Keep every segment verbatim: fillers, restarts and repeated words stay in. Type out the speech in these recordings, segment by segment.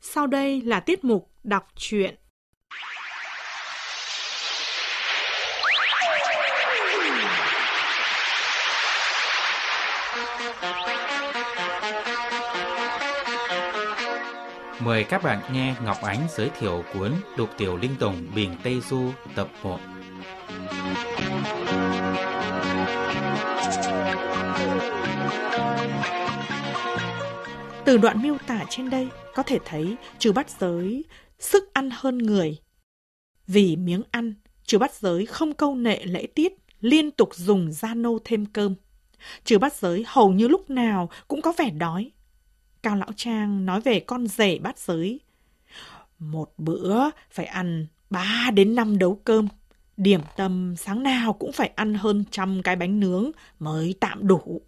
Sau đây là tiết mục đọc truyện. Mời các bạn nghe Ngọc Ánh giới thiệu cuốn Lục Tiểu Linh Tùng Bình Tây Du tập một. Từ đoạn miêu tả trên đây có thể thấy Trừ Bát Giới sức ăn hơn người. Vì miếng ăn, Trừ Bát Giới không câu nệ lễ tiết, liên tục dùng gia nô thêm cơm. Trừ Bát Giới hầu như lúc nào cũng có vẻ đói. Cao Lão Trang nói về con rể Bát Giới: một bữa phải ăn ba đến năm đấu cơm. Điểm tâm sáng nào cũng phải ăn hơn trăm cái bánh nướng mới tạm đủ.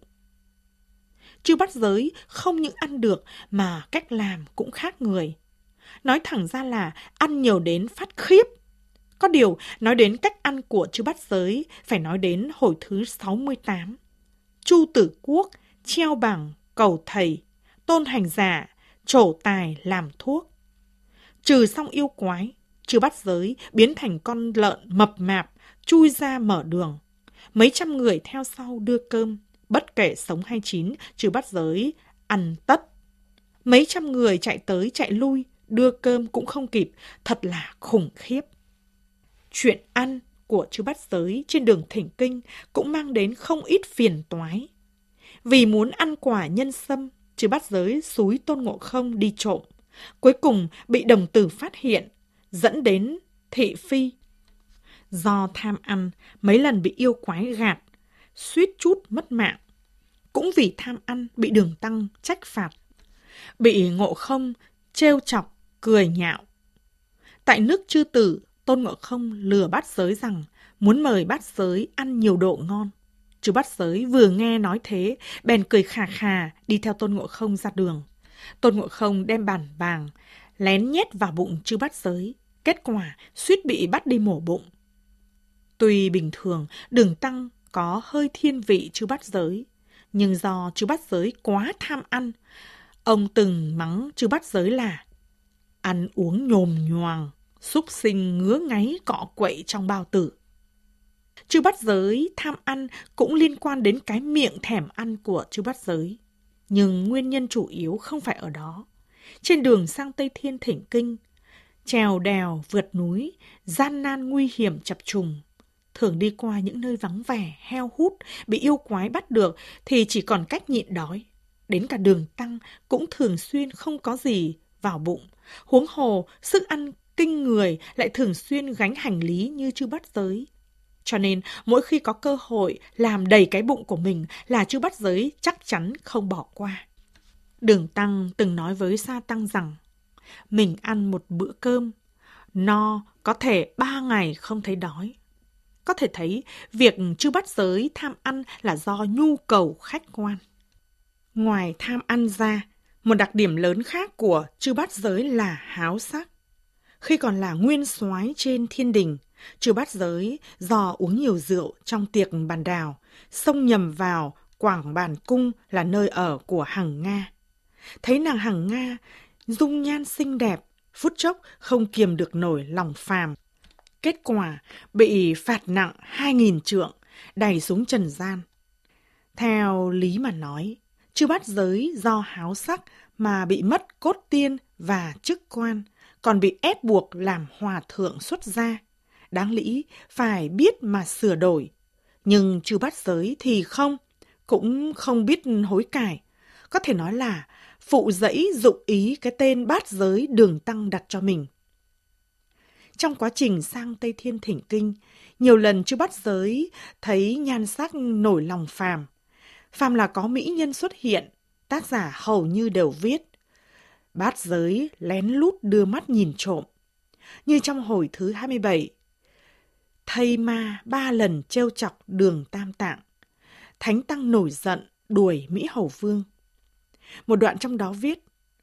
Trừ Bát Giới không những ăn được mà cách làm cũng khác người. Nói thẳng ra là ăn nhiều đến phát khiếp. Có điều, nói đến cách ăn của Trừ Bát Giới phải nói đến hồi thứ sáu mươi tám. Chu Tử Quốc treo bảng cầu thầy, tôn hành giả, trổ tài làm thuốc. Trừ xong yêu quái, Trừ Bát Giới biến thành con lợn mập mạp, chui ra mở đường. Mấy trăm người theo sau đưa cơm, bất kể sống hay chín, Trừ Bát Giới ăn tất. Mấy trăm người chạy tới chạy lui, đưa cơm cũng không kịp, thật là khủng khiếp. Chuyện ăn của Trừ Bát Giới trên đường thỉnh kinh cũng mang đến không ít phiền toái. Vì muốn ăn quả nhân sâm, Trừ Bát Giới xúi Tôn Ngộ Không đi trộm. Cuối cùng bị đồng tử phát hiện, dẫn đến thị phi. Do tham ăn, mấy lần bị yêu quái gạt, suýt chút mất mạng. Cũng vì tham ăn bị Đường Tăng trách phạt. Bị Ngộ Không trêu chọc, cười nhạo. Tại nước Chư Tử, Tôn Ngộ Không lừa Bát Giới rằng muốn mời Bát Giới ăn nhiều đồ ngon. Trừ Bát Giới vừa nghe nói thế, bèn cười khà khà đi theo Tôn Ngộ Không ra đường. Tôn Ngộ Không đem bàn vàng lén nhét vào bụng Trừ Bát Giới, kết quả suýt bị bắt đi mổ bụng. Tuy bình thường Đường Tăng có hơi thiên vị Trừ Bát Giới, nhưng do Trừ Bát Giới quá tham ăn, ông từng mắng Trừ Bát Giới là ăn uống nhồm nhoàng, súc sinh ngứa ngáy cọ quậy trong bao tử. Trừ Bát Giới tham ăn cũng liên quan đến cái miệng thèm ăn của Trừ Bát Giới. Nhưng nguyên nhân chủ yếu không phải ở đó. Trên đường sang Tây Thiên thỉnh kinh, trèo đèo, vượt núi, gian nan nguy hiểm chập trùng. Thường đi qua những nơi vắng vẻ, heo hút, bị yêu quái bắt được thì chỉ còn cách nhịn đói. Đến cả Đường Tăng cũng thường xuyên không có gì vào bụng. Huống hồ, sức ăn kinh người lại thường xuyên gánh hành lý như Trừ Bát Giới. Cho nên, mỗi khi có cơ hội làm đầy cái bụng của mình là Trừ Bát Giới chắc chắn không bỏ qua. Đường Tăng từng nói với Sa Tăng rằng, mình ăn một bữa cơm, no có thể ba ngày không thấy đói. Có thể thấy, việc Trừ Bát Giới tham ăn là do nhu cầu khách quan. Ngoài tham ăn ra, một đặc điểm lớn khác của Trừ Bát Giới là háo sắc. Khi còn là nguyên soái trên thiên đình, Trừ Bát Giới do uống nhiều rượu trong tiệc bàn đào, xông nhầm vào Quảng Bàn Cung là nơi ở của Hằng Nga. Thấy nàng Hằng Nga dung nhan xinh đẹp, phút chốc không kiềm được nổi lòng phàm. Kết quả bị phạt nặng hai nghìn trượng, đày xuống trần gian. Theo lý mà nói, Trừ Bát Giới do háo sắc mà bị mất cốt tiên và chức quan, còn bị ép buộc làm hòa thượng xuất gia. Đáng lý phải biết mà sửa đổi. Nhưng Trừ Bát Giới thì không, cũng không biết hối cải. Có thể nói là phụ dẫy dụng ý cái tên Bát Giới Đường Tăng đặt cho mình. Trong quá trình sang Tây Thiên thỉnh kinh, nhiều lần Trừ Bát Giới thấy nhan sắc nổi lòng phàm. Phàm là có mỹ nhân xuất hiện, tác giả hầu như đều viết Bát Giới lén lút đưa mắt nhìn trộm. Như trong hồi thứ hai mươi bảy, thây ma ba lần trêu chọc Đường Tam Tạng, Thánh Tăng nổi giận đuổi Mỹ Hầu Vương. Một đoạn trong đó viết,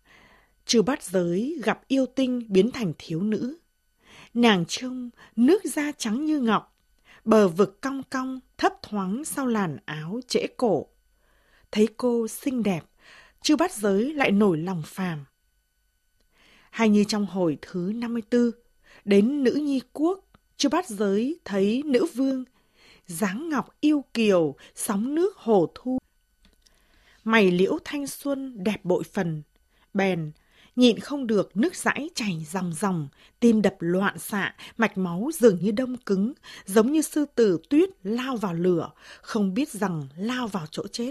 Trừ Bát Giới gặp yêu tinh biến thành thiếu nữ. Nàng trông nước da trắng như ngọc, bờ vực cong cong thấp thoáng sau làn áo trễ cổ. Thấy cô xinh đẹp, Trừ Bát Giới lại nổi lòng phàm. Hay như trong hồi thứ năm mươi tư, đến nữ nhi quốc, Chư Bát Giới thấy nữ vương, dáng ngọc yêu kiều, sóng nước hồ thu. Mày liễu thanh xuân đẹp bội phần, bèn nhịn không được nước dãi chảy ròng ròng, tim đập loạn xạ, mạch máu dường như đông cứng, giống như sư tử tuyết lao vào lửa, không biết rằng lao vào chỗ chết.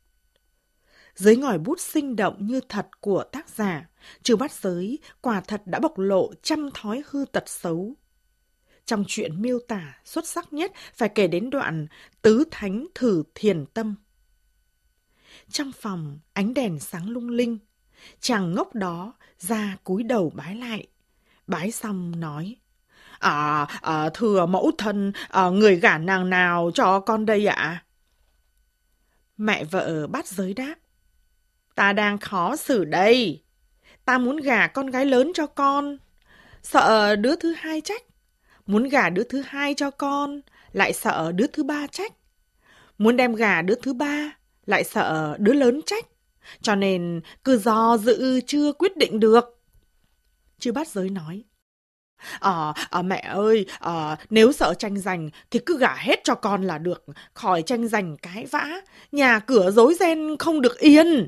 Dưới ngòi bút sinh động như thật của tác giả, Chư Bát Giới quả thật đã bộc lộ trăm thói hư tật xấu. Trong chuyện miêu tả xuất sắc nhất phải kể đến đoạn tứ thánh thử thiền tâm. Trong phòng ánh đèn sáng lung linh, chàng ngốc đó ra cúi đầu bái lại. Bái xong nói: À, à thưa mẫu thân, à, người gả nàng nào cho con đây ạ? À? Mẹ vợ Bát Giới đáp: Ta đang khó xử đây. Ta muốn gả con gái lớn cho con, sợ đứa thứ hai trách. Muốn gả đứa thứ hai cho con, lại sợ đứa thứ ba trách. Muốn đem gả đứa thứ ba, lại sợ đứa lớn trách. Cho nên cứ do dự chưa quyết định được. Chư Bát Giới nói: À, à mẹ ơi, à, nếu sợ tranh giành thì cứ gả hết cho con là được, khỏi tranh giành cãi vã, nhà cửa rối ren không được yên.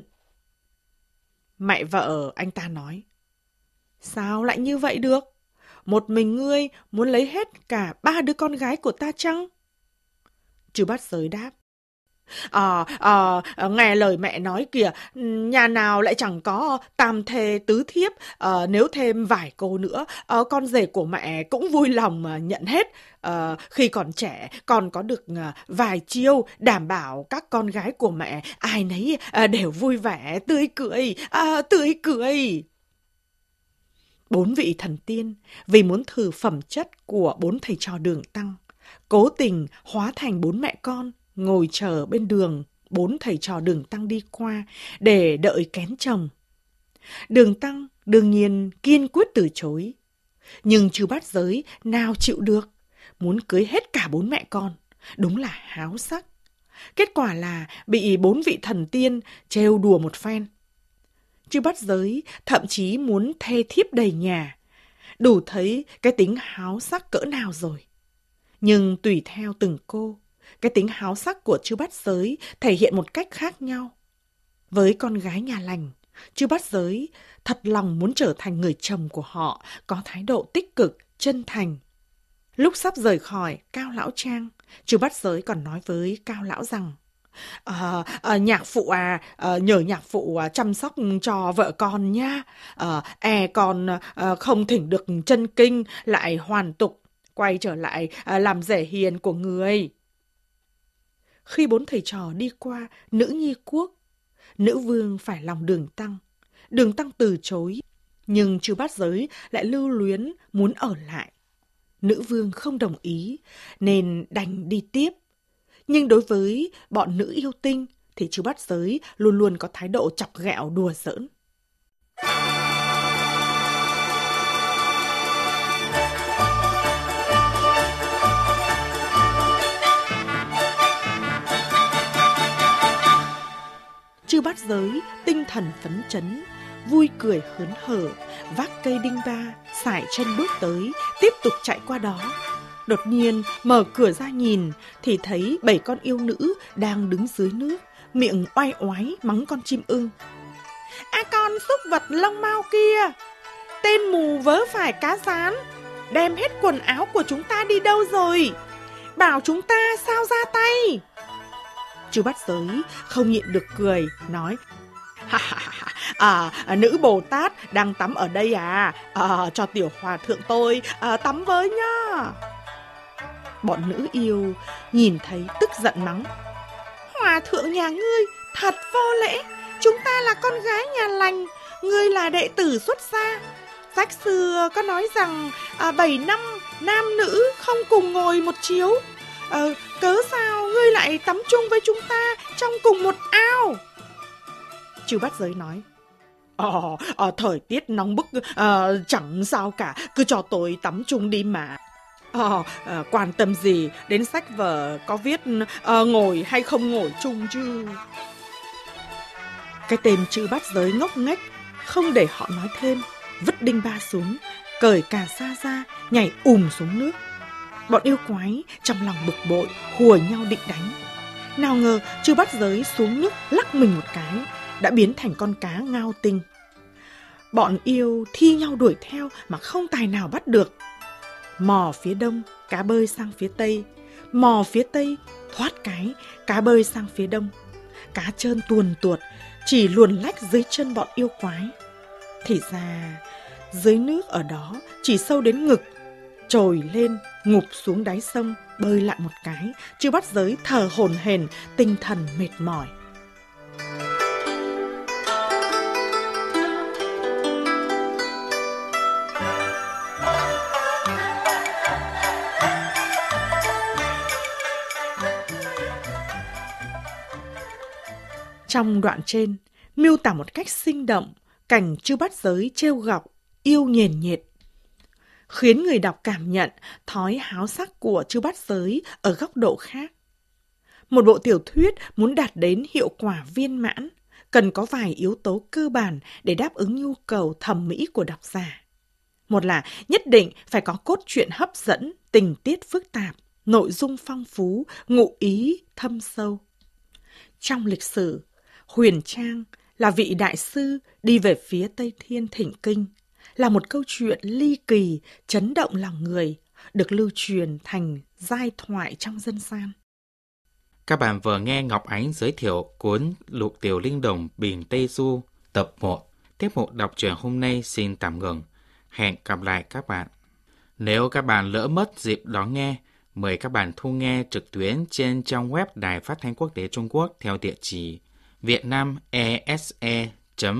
Mẹ vợ anh ta nói: Sao lại như vậy được? Một mình ngươi muốn lấy hết cả ba đứa con gái của ta chăng? Chư Bát Giới đáp: À, à, nghe lời mẹ nói kìa, nhà nào lại chẳng có tam thê tứ thiếp, à, nếu thêm vài cô nữa, à, con rể của mẹ cũng vui lòng à, nhận hết. À, khi còn trẻ, con có được à, vài chiêu đảm bảo các con gái của mẹ ai nấy à, đều vui vẻ, tươi cười, à, tươi cười. Bốn vị thần tiên vì muốn thử phẩm chất của bốn thầy trò Đường Tăng, cố tình hóa thành bốn mẹ con, ngồi chờ bên đường bốn thầy trò Đường Tăng đi qua để đợi kén chồng. Đường Tăng đương nhiên kiên quyết từ chối. Nhưng Chư Bát Giới nào chịu được, muốn cưới hết cả bốn mẹ con, đúng là háo sắc. Kết quả là bị bốn vị thần tiên trêu đùa một phen. Chư Bát Giới thậm chí muốn thê thiếp đầy nhà, đủ thấy cái tính háo sắc cỡ nào rồi. Nhưng tùy theo từng cô, cái tính háo sắc của Chư Bát Giới thể hiện một cách khác nhau. Với con gái nhà lành, Chư Bát Giới thật lòng muốn trở thành người chồng của họ, có thái độ tích cực, chân thành. Lúc sắp rời khỏi Cao Lão Trang, Chư Bát Giới còn nói với Cao Lão rằng: À, à, nhạc phụ à, à, nhờ nhạc phụ à, chăm sóc cho vợ con nha. À, e con à, không thỉnh được chân kinh, lại hoàn tục, quay trở lại à, làm rể hiền của người. Khi bốn thầy trò đi qua nữ nhi quốc, nữ vương phải lòng Đường Tăng. Đường Tăng từ chối, nhưng Chư Bát Giới lại lưu luyến muốn ở lại. Nữ vương không đồng ý, nên đành đi tiếp. Nhưng đối với bọn nữ yêu tinh thì Chư Bát Giới luôn luôn có thái độ chọc ghẹo đùa giỡn. Chư Bát Giới tinh thần phấn chấn, vui cười hớn hở, vác cây đinh ba, sải chân bước tới, tiếp tục chạy qua đó. Đột nhiên mở cửa ra nhìn thì thấy bảy con yêu nữ đang đứng dưới nước, miệng oai oái mắng con chim ưng. À con súc vật lông mao kia, tên mù vớ phải cá rán, đem hết quần áo của chúng ta đi đâu rồi? Bảo chúng ta sao ra tay? Chư Bát Giới không nhịn được cười, nói: À, nữ Bồ Tát đang tắm ở đây à, à cho tiểu hòa thượng tôi à, tắm với nhá. Bọn nữ yêu nhìn thấy tức giận mắng: Hòa thượng nhà ngươi thật vô lễ, chúng ta là con gái nhà lành, ngươi là đệ tử xuất gia. Sách xưa có nói rằng à, bảy năm nam nữ không cùng ngồi một chiếu, à, cớ sao ngươi lại tắm chung với chúng ta trong cùng một ao? Chư Bát Giới nói: Ờ, à, thời tiết nóng bức, à, chẳng sao cả, cứ cho tôi tắm chung đi mà. Ờ, à, quan tâm gì đến sách vở có viết à, ngồi hay không ngồi chung chứ. Cái tên Chư Bát Giới ngốc nghếch, không để họ nói thêm, vứt đinh ba xuống, cởi cà sa ra, nhảy ùm xuống nước. Bọn yêu quái trong lòng bực bội, hùa nhau định đánh. Nào ngờ Chư Bát Giới xuống nước lắc mình một cái, đã biến thành con cá ngao tinh. Bọn yêu thi nhau đuổi theo mà không tài nào bắt được. Mò phía đông, cá bơi sang phía tây. Mò phía tây, thoát cái, cá bơi sang phía đông. Cá trơn tuồn tuột, chỉ luồn lách dưới chân bọn yêu quái. Thì ra, dưới nước ở đó chỉ sâu đến ngực. Trồi lên, ngụp xuống đáy sông, bơi lại một cái, Chư Bát Giới thở hổn hển, tinh thần mệt mỏi. Trong đoạn trên, miêu tả một cách sinh động cảnh Chư Bát Giới trêu gọc, yêu nhền nhệt, khiến người đọc cảm nhận thói háo sắc của Chư Bát Giới ở góc độ khác. Một bộ tiểu thuyết muốn đạt đến hiệu quả viên mãn, cần có vài yếu tố cơ bản để đáp ứng nhu cầu thẩm mỹ của độc giả. Một là nhất định phải có cốt truyện hấp dẫn, tình tiết phức tạp, nội dung phong phú, ngụ ý thâm sâu. Trong lịch sử, Huyền Trang là vị đại sư đi về phía Tây Thiên thỉnh kinh, là một câu chuyện ly kỳ, chấn động lòng người, được lưu truyền thành giai thoại trong dân gian. Các bạn vừa nghe Ngọc Ánh giới thiệu cuốn Lục Tiểu Linh Đồng Bình Tây Du tập một. Tiết mục đọc truyện hôm nay xin tạm ngừng. Hẹn gặp lại các bạn. Nếu các bạn lỡ mất dịp đón nghe, mời các bạn thu nghe trực tuyến trên trang web Đài Phát thanh Quốc tế Trung Quốc theo địa chỉ vietnamese